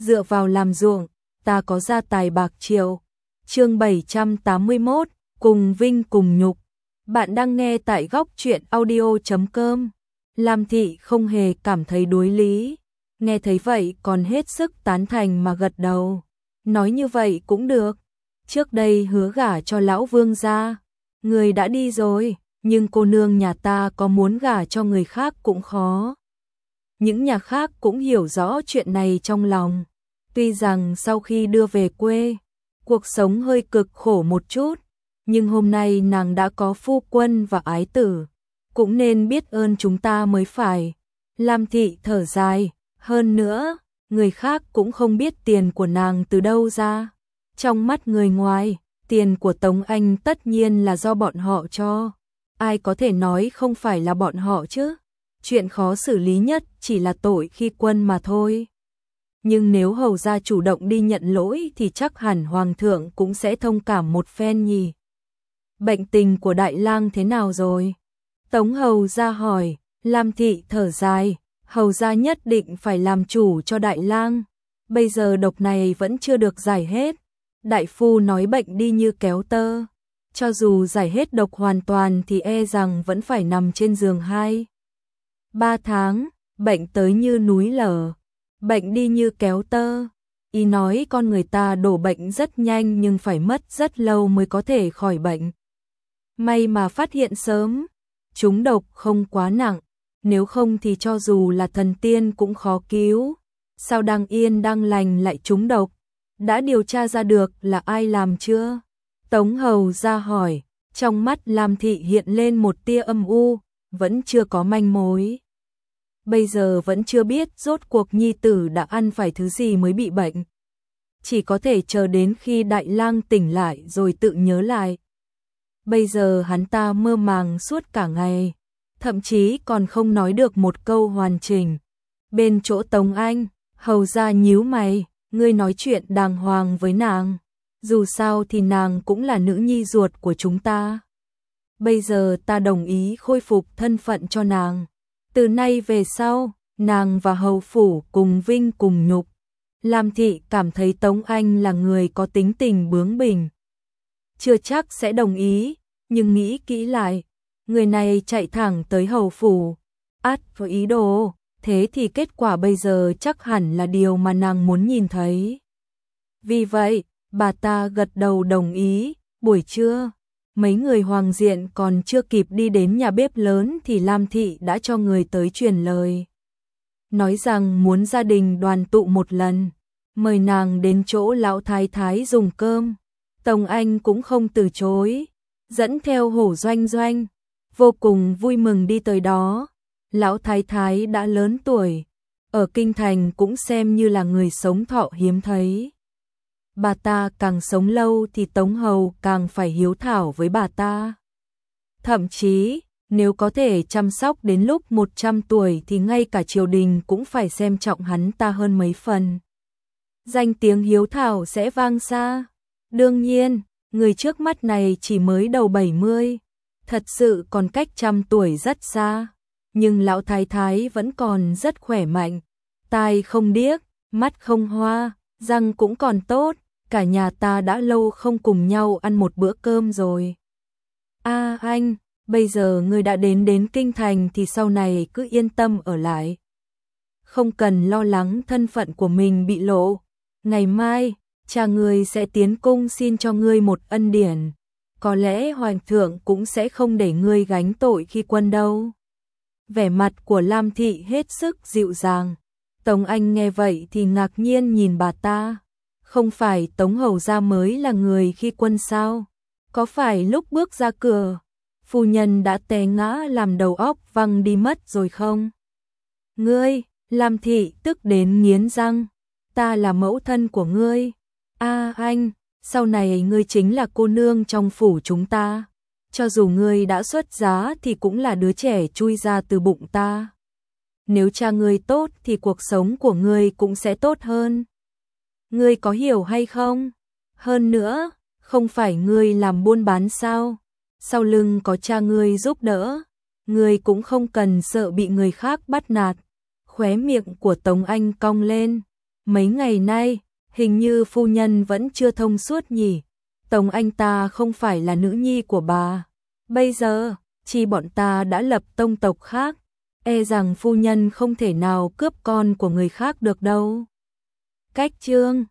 dựa vào làm ruộng, ta có gia tài bạc triệu. Chương 781, cùng vinh cùng nhục. Bạn đang nghe tại góc truyện audio.com. Lam Thị không hề cảm thấy đối lý, nghe thấy vậy còn hết sức tán thành mà gật đầu. Nói như vậy cũng được, trước đây hứa gả cho lão Vương gia, người đã đi rồi, nhưng cô nương nhà ta có muốn gả cho người khác cũng khó. Những nhà khác cũng hiểu rõ chuyện này trong lòng. Tuy rằng sau khi đưa về quê, cuộc sống hơi cực khổ một chút, nhưng hôm nay nàng đã có phu quân và ái tử, cũng nên biết ơn chúng ta mới phải. Lam Thị thở dài, hơn nữa, người khác cũng không biết tiền của nàng từ đâu ra. Trong mắt người ngoài, tiền của Tống Anh tất nhiên là do bọn họ cho. Ai có thể nói không phải là bọn họ chứ? Chuyện khó xử lý nhất chỉ là tội khi quân mà thôi. Nhưng nếu hầu gia chủ động đi nhận lỗi thì chắc hẳn hoàng thượng cũng sẽ thông cảm một phen nhỉ. Bệnh tình của đại lang thế nào rồi? Tống hầu gia hỏi. Lam Thị thở dài, hầu gia nhất định phải làm chủ cho đại lang. Bây giờ độc này vẫn chưa được giải hết. Đại phu nói bệnh đi như kéo tơ. Cho dù giải hết độc hoàn toàn thì e rằng vẫn phải nằm trên giường 2-3 tháng, bệnh tới như núi lở. Bệnh đi như kéo tơ. Ý nói con người ta đổ bệnh rất nhanh nhưng phải mất rất lâu mới có thể khỏi bệnh. May mà phát hiện sớm, trúng độc không quá nặng, nếu không thì cho dù là thần tiên cũng khó cứu. Sao đang yên đang lành lại trúng độc? Đã điều tra ra được là ai làm chưa? Tống hầu ra hỏi, trong mắt Lam Thị hiện lên một tia âm u, vẫn chưa có manh mối. Bây giờ vẫn chưa biết rốt cuộc nhi tử đã ăn phải thứ gì mới bị bệnh. Chỉ có thể chờ đến khi đại lang tỉnh lại rồi tự nhớ lại. Bây giờ hắn ta mơ màng suốt cả ngày, thậm chí còn không nói được một câu hoàn chỉnh. Bên chỗ Tống Anh, hầu ra nhíu mày, ngươi nói chuyện đàng hoàng với nàng. Dù sao thì nàng cũng là nữ nhi ruột của chúng ta. Bây giờ ta đồng ý khôi phục thân phận cho nàng. Từ nay về sau, nàng và hầu phủ cùng vinh cùng nhục. Lam Thị cảm thấy Tống Anh là người có tính tình bướng bỉnh. Chưa chắc sẽ đồng ý, nhưng nghĩ kỹ lại, người này chạy thẳng tới hầu phủ, ắt có ý đồ, thế thì kết quả bây giờ chắc hẳn là điều mà nàng muốn nhìn thấy. Vì vậy, bà ta gật đầu đồng ý. Buổi trưa, mấy người hoàng diện còn chưa kịp đi đến nhà bếp lớn thì Lam Thị đã cho người tới truyền lời. Nói rằng muốn gia đình đoàn tụ một lần, mời nàng đến chỗ lão thái thái dùng cơm. Tống Anh cũng không từ chối, dẫn theo Hổ Doanh Doanh, vô cùng vui mừng đi tới đó. Lão thái thái đã lớn tuổi, ở kinh thành cũng xem như là người sống thọ hiếm thấy. Bà ta càng sống lâu thì Tống hầu càng phải hiếu thảo với bà ta. Thậm chí, nếu có thể chăm sóc đến lúc 100 tuổi thì ngay cả triều đình cũng phải xem trọng hắn ta hơn mấy phần. Danh tiếng hiếu thảo sẽ vang xa. Đương nhiên, người trước mắt này chỉ mới đầu 70, thật sự còn cách 100 tuổi rất xa. Nhưng lão thái thái vẫn còn rất khỏe mạnh, tai không điếc, mắt không hoa, răng cũng còn tốt. Cả nhà ta đã lâu không cùng nhau ăn một bữa cơm rồi. Anh, bây giờ ngươi đã đến kinh thành thì sau này cứ yên tâm ở lại. Không cần lo lắng thân phận của mình bị lộ. Ngày mai, cha ngươi sẽ tiến cung xin cho ngươi một ân điển. Có lẽ hoàng thượng cũng sẽ không để ngươi gánh tội khi quân đâu. Vẻ mặt của Lam Thị hết sức dịu dàng. Tống Anh nghe vậy thì ngạc nhiên nhìn bà ta. Không phải Tống hầu gia mới là người khi quân sao? Có phải lúc bước ra cửa, phu nhân đã té ngã làm đầu óc văng đi mất rồi không? Ngươi, Lam Thị tức đến nghiến răng, ta là mẫu thân của ngươi. Anh, sau này ngươi chính là cô nương trong phủ chúng ta. Cho dù ngươi đã xuất giá thì cũng là đứa trẻ chui ra từ bụng ta. Nếu cha ngươi tốt thì cuộc sống của ngươi cũng sẽ tốt hơn. Ngươi có hiểu hay không? Hơn nữa, không phải ngươi làm buôn bán sao? Sau lưng có cha ngươi giúp đỡ, ngươi cũng không cần sợ bị người khác bắt nạt. Khóe miệng của Tống Anh cong lên, mấy ngày nay, hình như phu nhân vẫn chưa thông suốt nhỉ. Tống anh ta không phải là nữ nhi của bà. Bây giờ, chi bọn ta đã lập tông tộc khác, e rằng phu nhân không thể nào cướp con của người khác được đâu. Cách chương